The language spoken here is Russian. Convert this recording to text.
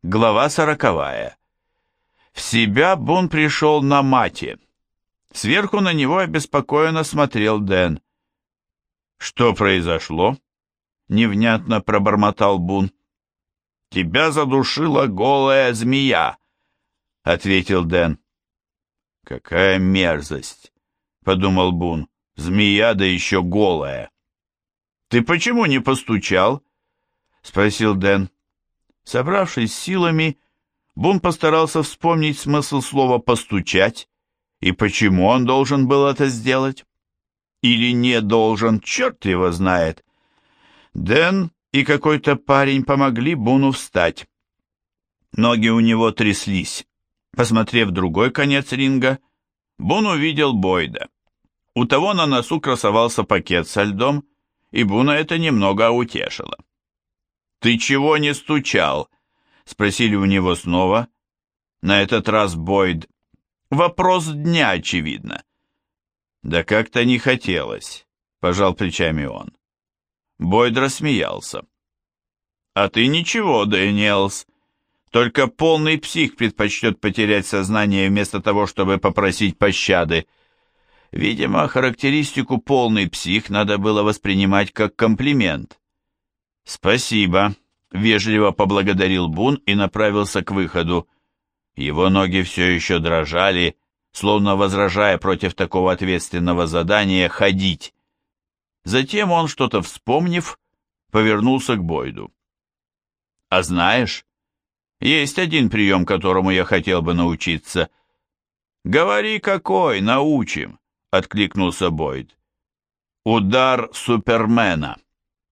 Глава 40. В себя Бун пришел на мате. Сверху на него обеспокоенно смотрел Дэн. «Что произошло?» — невнятно пробормотал Бун. «Тебя задушила голая змея», — ответил Дэн. «Какая мерзость!» — подумал Бун. «Змея, да еще голая!» «Ты почему не постучал?» — спросил Дэн. Собравшись с силами, Бун постарался вспомнить смысл слова «постучать» и почему он должен был это сделать. Или не должен, черт его знает. Дэн и какой-то парень помогли Буну встать. Ноги у него тряслись. Посмотрев в другой конец ринга, Бун увидел Бойда. У того на носу красовался пакет со льдом, и Буна это немного утешило. «Ты чего не стучал?» — спросили у него снова. На этот раз Бойд. «Вопрос дня, очевидно». «Да как-то не хотелось», — пожал плечами он. Бойд рассмеялся. «А ты ничего, Дэниелс. Только полный псих предпочтет потерять сознание вместо того, чтобы попросить пощады». Видимо, характеристику «полный псих» надо было воспринимать как комплимент. «Спасибо», — вежливо поблагодарил Бун и направился к выходу. Его ноги все еще дрожали, словно возражая против такого ответственного задания ходить. Затем он, что-то вспомнив, повернулся к Бойду. «А знаешь, есть один прием, которому я хотел бы научиться». «Говори, какой, научим», — откликнулся Бойд. «Удар Супермена».